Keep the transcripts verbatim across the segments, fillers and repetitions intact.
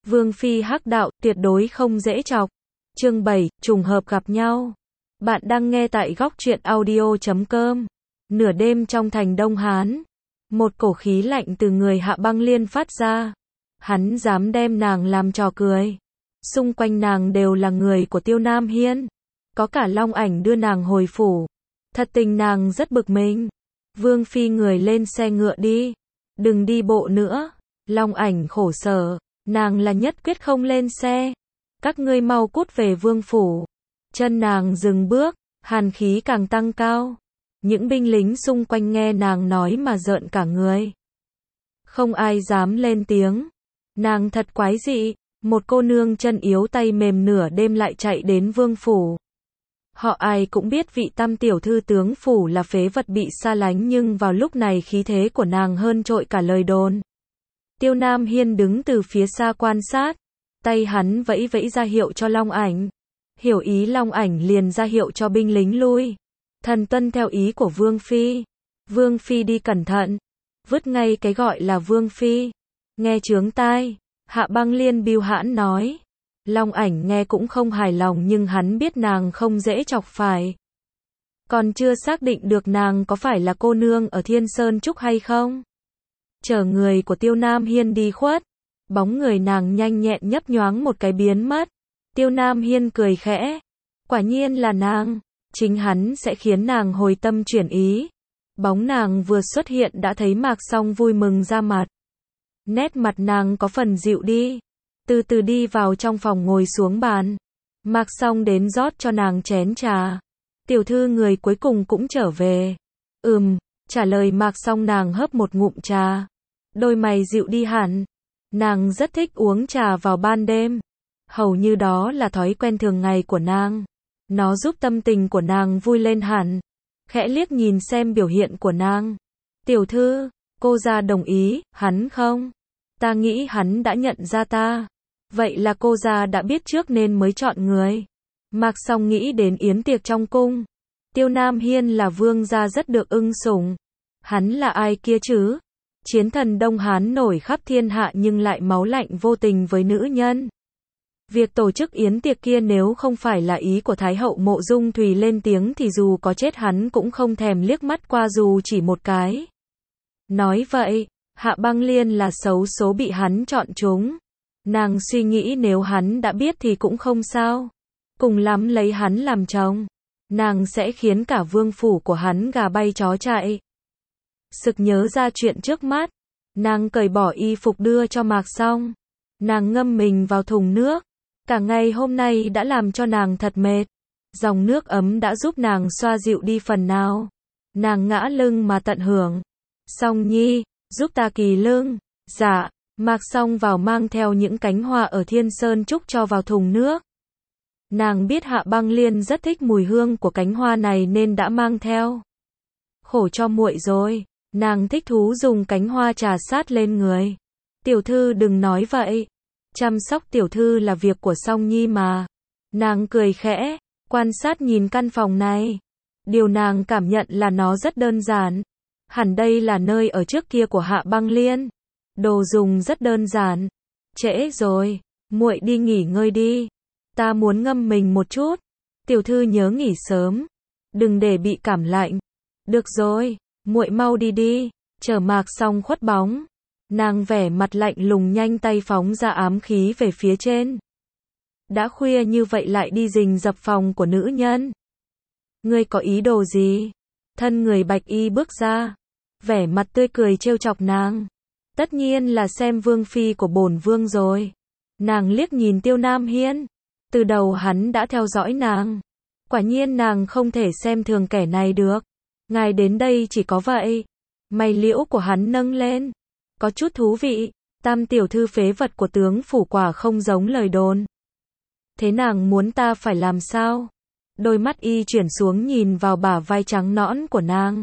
Vương phi hắc đạo, tuyệt đối không dễ chọc. Chương bảy, trùng hợp gặp nhau. Bạn đang nghe tại góc truyện audio chấm com. Nửa đêm trong thành Đông Hán, một cổ khí lạnh từ người Hạ Băng Liên phát ra. Hắn dám đem nàng làm trò cười. Xung quanh nàng đều là người của Tiêu Nam Hiên. Có cả Long Ảnh đưa nàng hồi phủ. Thật tình nàng rất bực mình. Vương phi người lên xe ngựa đi. Đừng đi bộ nữa. Long Ảnh khổ sở. Nàng là nhất quyết không lên xe. Các ngươi mau cút về vương phủ. Chân nàng dừng bước, hàn khí càng tăng cao. Những binh lính xung quanh nghe nàng nói mà rợn cả người. Không ai dám lên tiếng. Nàng thật quái dị, một cô nương chân yếu tay mềm nửa đêm lại chạy đến vương phủ. Họ ai cũng biết vị tam tiểu thư tướng phủ là phế vật bị xa lánh, nhưng vào lúc này khí thế của nàng hơn trội cả lời đồn. Tiêu Nam Hiên đứng từ phía xa quan sát, tay hắn vẫy vẫy ra hiệu cho Long Ảnh. Hiểu ý Long Ảnh liền ra hiệu cho binh lính lui. Thần tuân theo ý của Vương Phi. Vương Phi đi cẩn thận. Vứt ngay cái gọi là Vương Phi. Nghe chướng tai. Hạ Băng Liên bưu hãn nói. Long Ảnh nghe cũng không hài lòng, nhưng hắn biết nàng không dễ chọc phải. Còn chưa xác định được nàng có phải là cô nương ở Thiên Sơn Trúc hay không. Chờ người của Tiêu Nam Hiên đi khuất. Bóng người nàng nhanh nhẹn nhấp nhoáng một cái biến mất. Tiêu Nam Hiên cười khẽ. Quả nhiên là nàng. Chính hắn sẽ khiến nàng hồi tâm chuyển ý. Bóng nàng vừa xuất hiện đã thấy Mạc Song vui mừng ra mặt. Nét mặt nàng có phần dịu đi. Từ từ đi vào trong phòng ngồi xuống bàn. Mạc Song đến rót cho nàng chén trà. Tiểu thư người cuối cùng cũng trở về. Ừm, trả lời Mạc Song, nàng hớp một ngụm trà. Đôi mày dịu đi hẳn. Nàng rất thích uống trà vào ban đêm. Hầu như đó là thói quen thường ngày của nàng. Nó giúp tâm tình của nàng vui lên hẳn. Khẽ liếc nhìn xem biểu hiện của nàng. Tiểu thư, cô gia đồng ý, hắn không? Ta nghĩ hắn đã nhận ra ta. Vậy là cô gia đã biết trước nên mới chọn người. Mạc Song nghĩ đến yến tiệc trong cung. Tiêu Nam Hiên là vương gia rất được ưng sủng. Hắn là ai kia chứ? Chiến thần Đông Hán nổi khắp thiên hạ nhưng lại máu lạnh vô tình với nữ nhân. Việc tổ chức yến tiệc kia nếu không phải là ý của Thái hậu Mộ Dung Thùy lên tiếng thì dù có chết hắn cũng không thèm liếc mắt qua dù chỉ một cái. Nói vậy, Hạ Băng Liên là xấu số bị hắn chọn chúng. Nàng suy nghĩ nếu hắn đã biết thì cũng không sao. Cùng lắm lấy hắn làm chồng. Nàng sẽ khiến cả vương phủ của hắn gà bay chó chạy. Sực nhớ ra chuyện trước mắt. Nàng cởi bỏ y phục đưa cho Mạc Song. Nàng ngâm mình vào thùng nước. Cả ngày hôm nay đã làm cho nàng thật mệt. Dòng nước ấm đã giúp nàng xoa dịu đi phần nào. Nàng ngã lưng mà tận hưởng. Song nhi, giúp ta kỳ lưng. Dạ, Mạc Song vào mang theo những cánh hoa ở Thiên Sơn Trúc cho vào thùng nước. Nàng biết Hạ Băng Liên rất thích mùi hương của cánh hoa này nên đã mang theo. Khổ cho muội rồi. Nàng thích thú dùng cánh hoa trà sát lên người. Tiểu thư đừng nói vậy. Chăm sóc tiểu thư là việc của Song nhi mà. Nàng cười khẽ, quan sát nhìn căn phòng này. Điều nàng cảm nhận là nó rất đơn giản. Hẳn đây là nơi ở trước kia của Hạ Băng Liên. Đồ dùng rất đơn giản. Trễ rồi, muội đi nghỉ ngơi đi. Ta muốn ngâm mình một chút. Tiểu thư nhớ nghỉ sớm. Đừng để bị cảm lạnh. Được rồi, muội mau đi đi. Chờ Mạc Song khuất bóng. Nàng vẻ mặt lạnh lùng nhanh tay phóng ra ám khí về phía trên. Đã khuya như vậy lại đi rình rập phòng của nữ nhân. Ngươi có ý đồ gì? Thân người bạch y bước ra. Vẻ mặt tươi cười trêu chọc nàng. Tất nhiên là xem vương phi của bổn vương rồi. Nàng liếc nhìn Tiêu Nam Hiên. Từ đầu hắn đã theo dõi nàng. Quả nhiên nàng không thể xem thường kẻ này được. Ngài đến đây chỉ có vậy. Mày liễu của hắn nâng lên. Có chút thú vị. Tam tiểu thư phế vật của tướng phủ quả không giống lời đồn. Thế nàng muốn ta phải làm sao? Đôi mắt y chuyển xuống nhìn vào bả vai trắng nõn của nàng.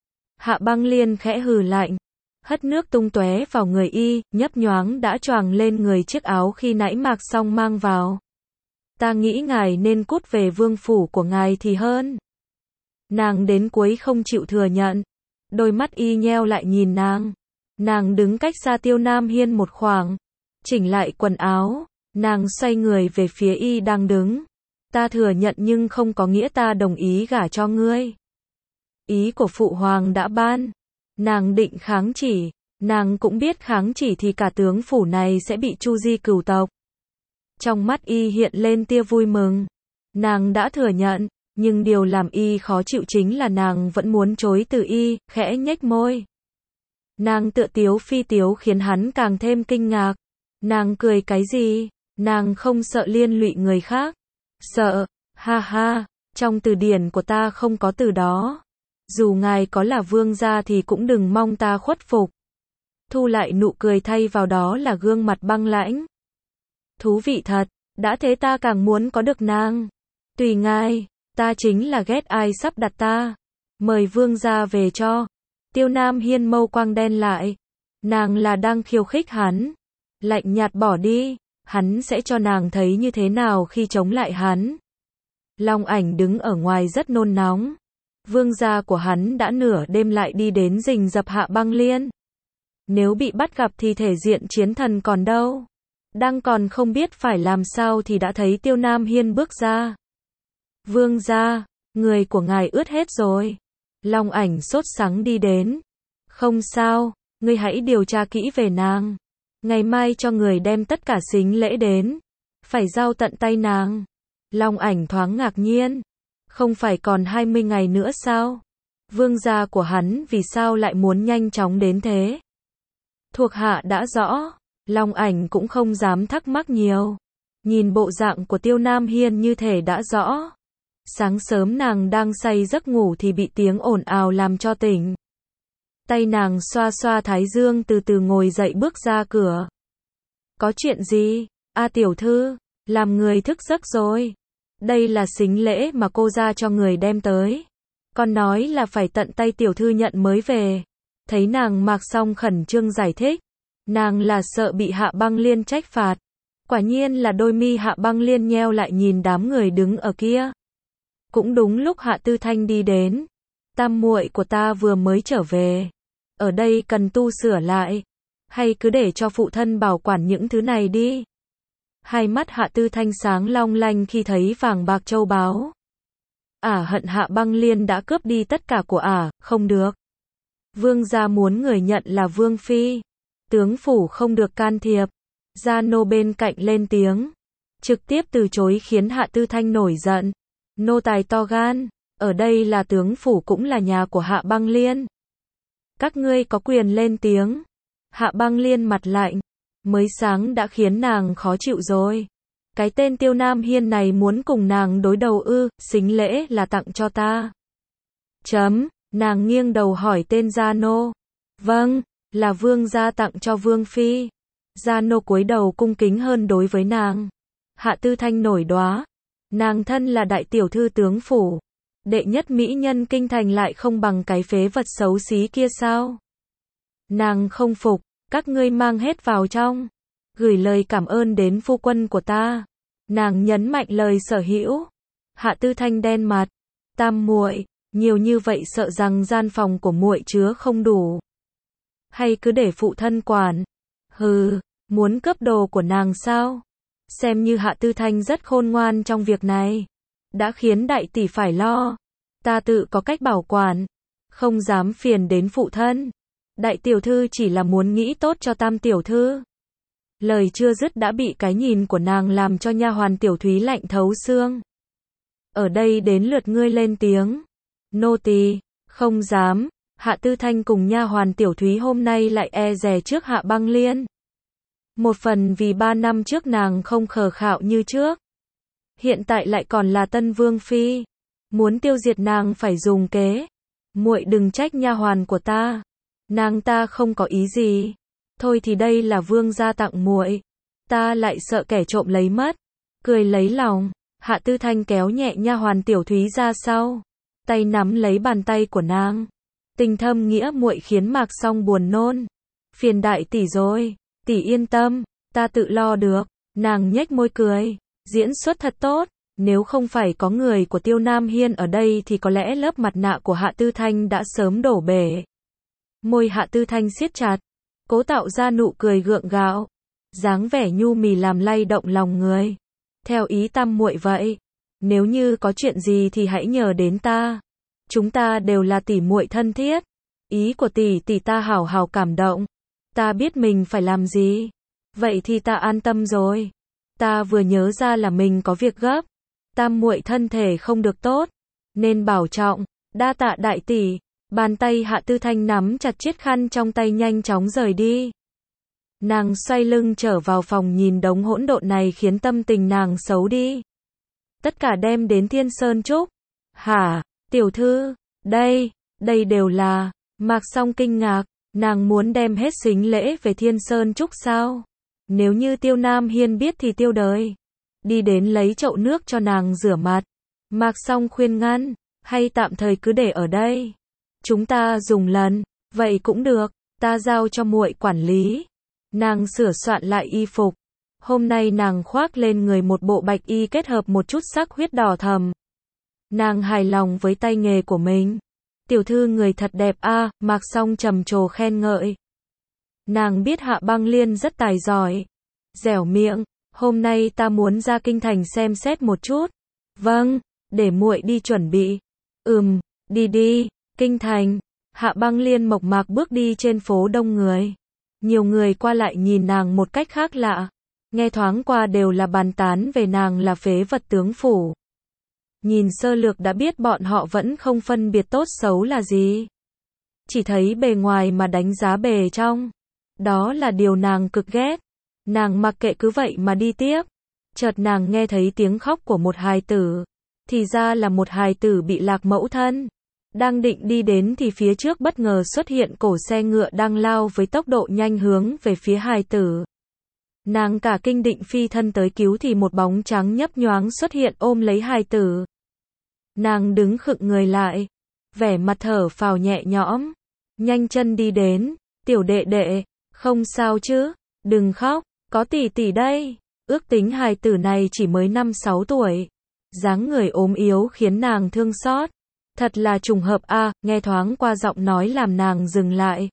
Hạ Băng Liên khẽ hừ lạnh. Hất nước tung tóe vào người y, nhấp nhoáng đã choàng lên người chiếc áo khi nãy Mạc Song mang vào. Ta nghĩ ngài nên cút về vương phủ của ngài thì hơn. Nàng đến cuối không chịu thừa nhận. Đôi mắt y nheo lại nhìn nàng. Nàng đứng cách xa Tiêu Nam Hiên một khoảng. Chỉnh lại quần áo, nàng xoay người về phía y đang đứng. Ta thừa nhận nhưng không có nghĩa ta đồng ý gả cho ngươi. Ý của phụ hoàng đã ban. Nàng định kháng chỉ. Nàng cũng biết kháng chỉ thì cả tướng phủ này sẽ bị chu di cửu tộc. Trong mắt y hiện lên tia vui mừng. Nàng đã thừa nhận, nhưng điều làm y khó chịu chính là nàng vẫn muốn chối từ y, khẽ nhếch môi. Nàng tựa tiếu phi tiếu khiến hắn càng thêm kinh ngạc. Nàng cười cái gì? Nàng không sợ liên lụy người khác. Sợ, ha ha, trong từ điển của ta không có từ đó. Dù ngài có là vương gia thì cũng đừng mong ta khuất phục. Thu lại nụ cười thay vào đó là gương mặt băng lãnh. Thú vị thật, đã thế ta càng muốn có được nàng. Tùy ngài, ta chính là ghét ai sắp đặt ta. Mời vương gia về cho. Tiêu Nam Hiên mâu quang đen lại. Nàng là đang khiêu khích hắn. Lạnh nhạt bỏ đi, hắn sẽ cho nàng thấy như thế nào khi chống lại hắn. Long Ảnh đứng ở ngoài rất nôn nóng. Vương gia của hắn đã nửa đêm lại đi đến rình rập Hạ Băng Liên. Nếu bị bắt gặp thì thể diện chiến thần còn đâu. Đang còn không biết phải làm sao thì đã thấy Tiêu Nam Hiên bước ra. Vương gia, người của ngài ướt hết rồi. Long Ảnh sốt sắng đi đến. Không sao, ngươi hãy điều tra kỹ về nàng. Ngày mai cho người đem tất cả sính lễ đến. Phải giao tận tay nàng. Long Ảnh thoáng ngạc nhiên. Không phải còn hai mươi ngày nữa sao? Vương gia của hắn vì sao lại muốn nhanh chóng đến thế? Thuộc hạ đã rõ. Long Ảnh cũng không dám thắc mắc nhiều. Nhìn bộ dạng của Tiêu Nam Hiên như thể đã rõ. Sáng sớm nàng đang say giấc ngủ thì bị tiếng ồn ào làm cho tỉnh. Tay nàng xoa xoa thái dương từ từ ngồi dậy bước ra cửa. Có chuyện gì? A tiểu thư, làm người thức giấc rồi. Đây là sính lễ mà cô ra cho người đem tới. Con nói là phải tận tay tiểu thư nhận mới về. Thấy nàng mặc xong khẩn trương giải thích. Nàng là sợ bị Hạ Băng Liên trách phạt. Quả nhiên là đôi mi Hạ Băng Liên nheo lại nhìn đám người đứng ở kia. Cũng đúng lúc Hạ Tư Thanh đi đến. Tam muội của ta vừa mới trở về. Ở đây cần tu sửa lại. Hay cứ để cho phụ thân bảo quản những thứ này đi. Hai mắt Hạ Tư Thanh sáng long lanh khi thấy vàng bạc châu báu. Ả hận Hạ Băng Liên đã cướp đi tất cả của Ả, không được. Vương gia muốn người nhận là Vương Phi. Tướng phủ không được can thiệp. Gia nô bên cạnh lên tiếng. Trực tiếp từ chối khiến Hạ Tư Thanh nổi giận. Nô tài to gan. Ở đây là tướng phủ cũng là nhà của Hạ Băng Liên. Các ngươi có quyền lên tiếng. Hạ Băng Liên mặt lạnh. Mới sáng đã khiến nàng khó chịu rồi. Cái tên Tiêu Nam Hiên này muốn cùng nàng đối đầu ư, sính lễ là tặng cho ta. Chấm, nàng nghiêng đầu hỏi tên Gia nô. Vâng, là vương gia tặng cho Vương Phi. Gia nô cúi đầu cung kính hơn đối với nàng. Hạ Tư Thanh nổi đoá. Nàng thân là đại tiểu thư tướng phủ. Đệ nhất mỹ nhân kinh thành lại không bằng cái phế vật xấu xí kia sao? Nàng không phục, các ngươi mang hết vào trong. Gửi lời cảm ơn đến phu quân của ta. Nàng nhấn mạnh lời sở hữu. Hạ Tư Thanh đen mặt. Tam muội, nhiều như vậy sợ rằng gian phòng của muội chứa không đủ. Hay cứ để phụ thân quản. Hừ, muốn cướp đồ của nàng sao? Xem như Hạ Tư Thanh rất khôn ngoan trong việc này. Đã khiến đại tỷ phải lo. Ta tự có cách bảo quản. Không dám phiền đến phụ thân. Đại tiểu thư chỉ là muốn nghĩ tốt cho tam tiểu thư. Lời chưa dứt đã bị cái nhìn của nàng làm cho nha hoàn Tiểu Thúy lạnh thấu xương. Ở đây đến lượt ngươi lên tiếng. Nô tỳ, không dám. Hạ Tư Thanh cùng nha hoàn Tiểu Thúy hôm nay lại e dè trước Hạ Băng Liên. Một phần vì ba năm trước nàng không khờ khạo như trước. Hiện tại lại còn là tân vương phi. Muốn tiêu diệt nàng phải dùng kế. Muội đừng trách nha hoàn của ta. Nàng ta không có ý gì. Thôi thì đây là vương gia tặng muội. Ta lại sợ kẻ trộm lấy mất. Cười lấy lòng. Hạ Tư Thanh kéo nhẹ nha hoàn Tiểu Thúy ra sau. Tay nắm lấy bàn tay của nàng. Tình thâm nghĩa muội khiến Mạc Song buồn nôn. Phiền đại tỷ rồi. Tỷ yên tâm. Ta tự lo được. Nàng nhếch môi cười. Diễn xuất thật tốt. Nếu không phải có người của Tiêu Nam Hiên ở đây thì có lẽ lớp mặt nạ của Hạ Tư Thanh đã sớm đổ bể. Môi Hạ Tư Thanh siết chặt. Cố tạo ra nụ cười gượng gạo. dáng vẻ nhu mì làm lay động lòng người. Theo ý tam muội vậy, nếu như có chuyện gì thì hãy nhờ đến ta. Chúng ta đều là tỷ muội thân thiết. Ý của tỷ tỷ ta hảo hảo cảm động. Ta biết mình phải làm gì. Vậy thì ta an tâm rồi. Ta vừa nhớ ra là mình có việc gấp. Tam muội thân thể không được tốt, nên bảo trọng. Đa tạ đại tỷ. Bàn tay Hạ Tư Thanh nắm chặt chiếc khăn trong tay nhanh chóng rời đi. Nàng xoay lưng trở vào phòng nhìn đống hỗn độn này khiến tâm tình nàng xấu đi. Tất cả đem đến Thiên Sơn Trúc. Hả, tiểu thư, đây, đây đều là, Mạc Song kinh ngạc, nàng muốn đem hết sính lễ về Thiên Sơn Trúc sao? Nếu như Tiêu Nam Hiên biết thì tiêu đời. Đi đến lấy chậu nước cho nàng rửa mặt. Mạc Song khuyên ngăn, hay tạm thời cứ để ở đây. Chúng ta dùng lần, vậy cũng được, ta giao cho muội quản lý. Nàng sửa soạn lại y phục. Hôm nay nàng khoác lên người một bộ bạch y kết hợp một chút sắc huyết đỏ thầm. Nàng hài lòng với tay nghề của mình. Tiểu thư người thật đẹp a, à, Mạc Song trầm trồ khen ngợi. Nàng biết Hạ Băng Liên rất tài giỏi. Dẻo miệng, hôm nay ta muốn ra kinh thành xem xét một chút. Vâng, để muội đi chuẩn bị. Ừm, đi đi, kinh thành. Hạ Băng Liên mộc mạc bước đi trên phố đông người. Nhiều người qua lại nhìn nàng một cách khác lạ. Nghe thoáng qua đều là bàn tán về nàng là phế vật tướng phủ. Nhìn sơ lược đã biết bọn họ vẫn không phân biệt tốt xấu là gì. Chỉ thấy bề ngoài mà đánh giá bề trong. Đó là điều nàng cực ghét. Nàng mặc kệ cứ vậy mà đi tiếp. Chợt nàng nghe thấy tiếng khóc của một hài tử. Thì ra là một hài tử bị lạc mẫu thân. Đang định đi đến thì phía trước bất ngờ xuất hiện cổ xe ngựa đang lao với tốc độ nhanh hướng về phía hài tử. Nàng cả kinh định phi thân tới cứu thì một bóng trắng nhấp nhoáng xuất hiện ôm lấy hài tử. Nàng đứng khựng người lại, vẻ mặt thở phào nhẹ nhõm, nhanh chân đi đến, tiểu đệ đệ, không sao chứ, đừng khóc, có tỷ tỷ đây. Ước tính hài tử này chỉ mới năm sáu tuổi, dáng người ốm yếu khiến nàng thương xót. Thật là trùng hợp a, à, nghe thoáng qua giọng nói làm nàng dừng lại.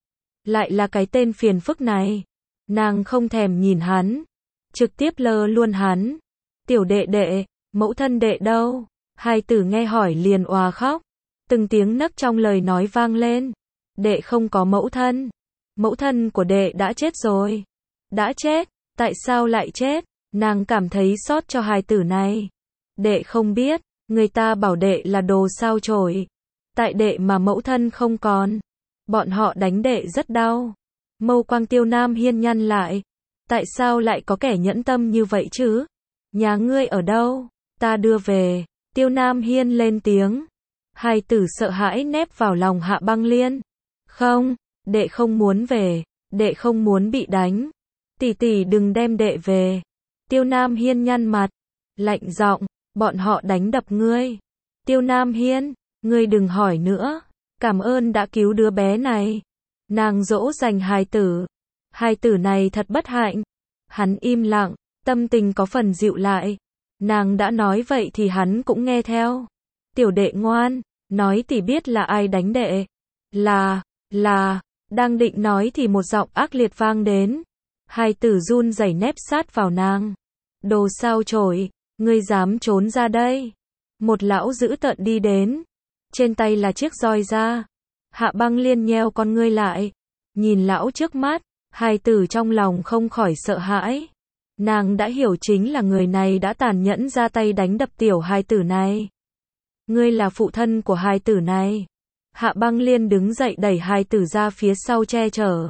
Lại là cái tên phiền phức này. Nàng không thèm nhìn hắn, trực tiếp lơ luôn hắn. Tiểu đệ đệ, mẫu thân đệ đâu? Hài tử nghe hỏi liền òa khóc. Từng tiếng nấc trong lời nói vang lên. Đệ không có mẫu thân. Mẫu thân của đệ đã chết rồi. Đã chết? Tại sao lại chết? Nàng cảm thấy xót cho hài tử này. Đệ không biết, người ta bảo đệ là đồ sao chổi. Tại đệ mà mẫu thân không còn. Bọn họ đánh đệ rất đau. Mâu quang Tiêu Nam Hiên nhăn lại. Tại sao lại có kẻ nhẫn tâm như vậy chứ? Nhà ngươi ở đâu? Ta đưa về. Tiêu Nam Hiên lên tiếng. Hài tử sợ hãi nép vào lòng Hạ Băng Liên. Không, đệ không muốn về. Đệ không muốn bị đánh. Tỷ tỷ đừng đem đệ về. Tiêu Nam Hiên nhăn mặt. Lạnh giọng, bọn họ đánh đập ngươi. Tiêu Nam Hiên, ngươi đừng hỏi nữa. Cảm ơn đã cứu đứa bé này. Nàng dỗ dành hài tử. Hài tử này thật bất hạnh. Hắn im lặng, tâm tình có phần dịu lại. Nàng đã nói vậy thì hắn cũng nghe theo. Tiểu đệ ngoan, nói tỷ biết là ai đánh đệ. Là, là, đang định nói thì một giọng ác liệt vang đến. Hài tử run rẩy nép sát vào nàng. Đồ sao chổi, ngươi dám trốn ra đây. Một lão dữ tợn đi đến. Trên tay là chiếc roi da. Hạ Băng Liên nheo con ngươi lại. Nhìn lão trước mắt, hài tử trong lòng không khỏi sợ hãi. Nàng đã hiểu chính là người này đã tàn nhẫn ra tay đánh đập tiểu hài tử này. Ngươi là phụ thân của hài tử này. Hạ Băng Liên đứng dậy đẩy hài tử ra phía sau che chở.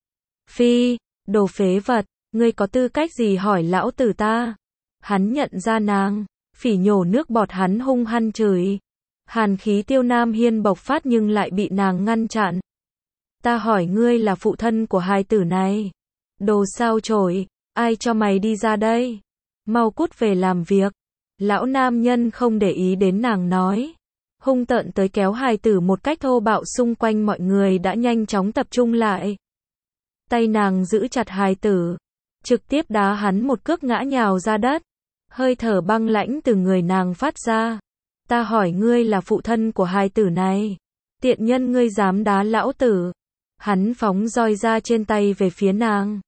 Phi, đồ phế vật, ngươi có tư cách gì hỏi lão tử ta? Hắn nhận ra nàng, phỉ nhổ nước bọt hắn hung hăng chửi. Hàn khí Tiêu Nam Hiên bộc phát nhưng lại bị nàng ngăn chặn. Ta hỏi ngươi là phụ thân của hài tử này. Đồ sao chổi, ai cho mày đi ra đây? Mau cút về làm việc. Lão nam nhân không để ý đến nàng nói. Hung tợn tới kéo hài tử một cách thô bạo, xung quanh mọi người đã nhanh chóng tập trung lại. Tay nàng giữ chặt hài tử, trực tiếp đá hắn một cước ngã nhào ra đất. Hơi thở băng lãnh từ người nàng phát ra. Ta hỏi ngươi là phụ thân của hài tử này. Tiện nhân ngươi dám đá lão tử. Hắn phóng roi ra trên tay về phía nàng.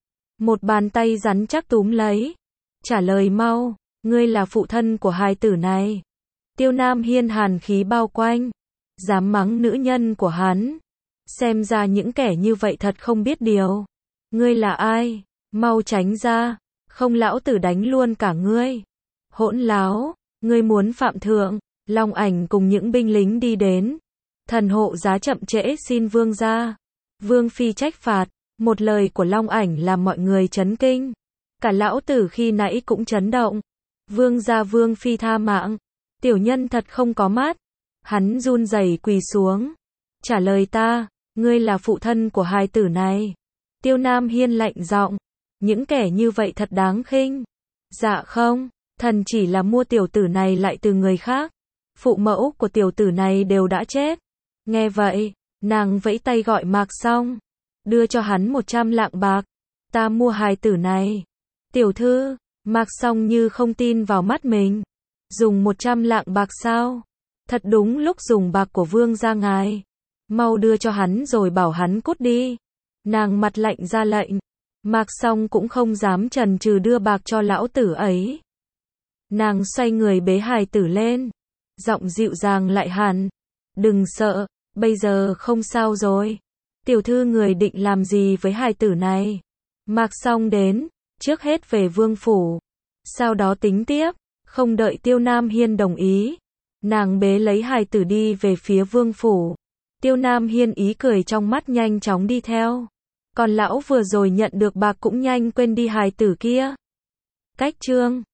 Một bàn tay rắn chắc túm lấy. Trả lời mau, ngươi là phụ thân của hài tử này. Tiêu Nam Hiên hàn khí bao quanh. Dám mắng nữ nhân của hắn. Xem ra những kẻ như vậy thật không biết điều. Ngươi là ai? Mau tránh ra. Không lão tử đánh luôn cả ngươi. Hỗn láo, ngươi muốn phạm thượng. Long Ảnh cùng những binh lính đi đến. Thần hộ giá chậm trễ xin vương ra. Vương phi trách phạt. Một lời của Long Ảnh làm mọi người chấn kinh. Cả lão tử khi nãy cũng chấn động. Vương gia vương phi tha mạng. Tiểu nhân thật không có mắt. Hắn run rẩy quỳ xuống. Trả lời ta, ngươi là phụ thân của hài tử này. Tiêu Nam Hiên lạnh giọng. Những kẻ như vậy thật đáng khinh. Dạ không, thần chỉ là mua tiểu tử này lại từ người khác. Phụ mẫu của tiểu tử này đều đã chết. Nghe vậy, nàng vẫy tay gọi Mạc Song. Đưa cho hắn một trăm lạng bạc. Ta mua hài tử này. Tiểu thư, Mạc Song như không tin vào mắt mình. Dùng một trăm lạng bạc sao? Thật đúng lúc dùng bạc của vương gia ngài. Mau đưa cho hắn rồi bảo hắn cút đi. Nàng mặt lạnh ra lệnh. Mạc Song cũng không dám chần chừ đưa bạc cho lão tử ấy. Nàng xoay người bế hài tử lên. Giọng dịu dàng lại hẳn. Đừng sợ, bây giờ không sao rồi. Tiểu thư người định làm gì với hài tử này? Mạc Song đến, trước hết về vương phủ. Sau đó tính tiếp, không đợi Tiêu Nam Hiên đồng ý. Nàng bế lấy hài tử đi về phía vương phủ. Tiêu Nam Hiên ý cười trong mắt nhanh chóng đi theo. Còn lão vừa rồi nhận được bạc cũng nhanh quên đi hài tử kia. Cách chương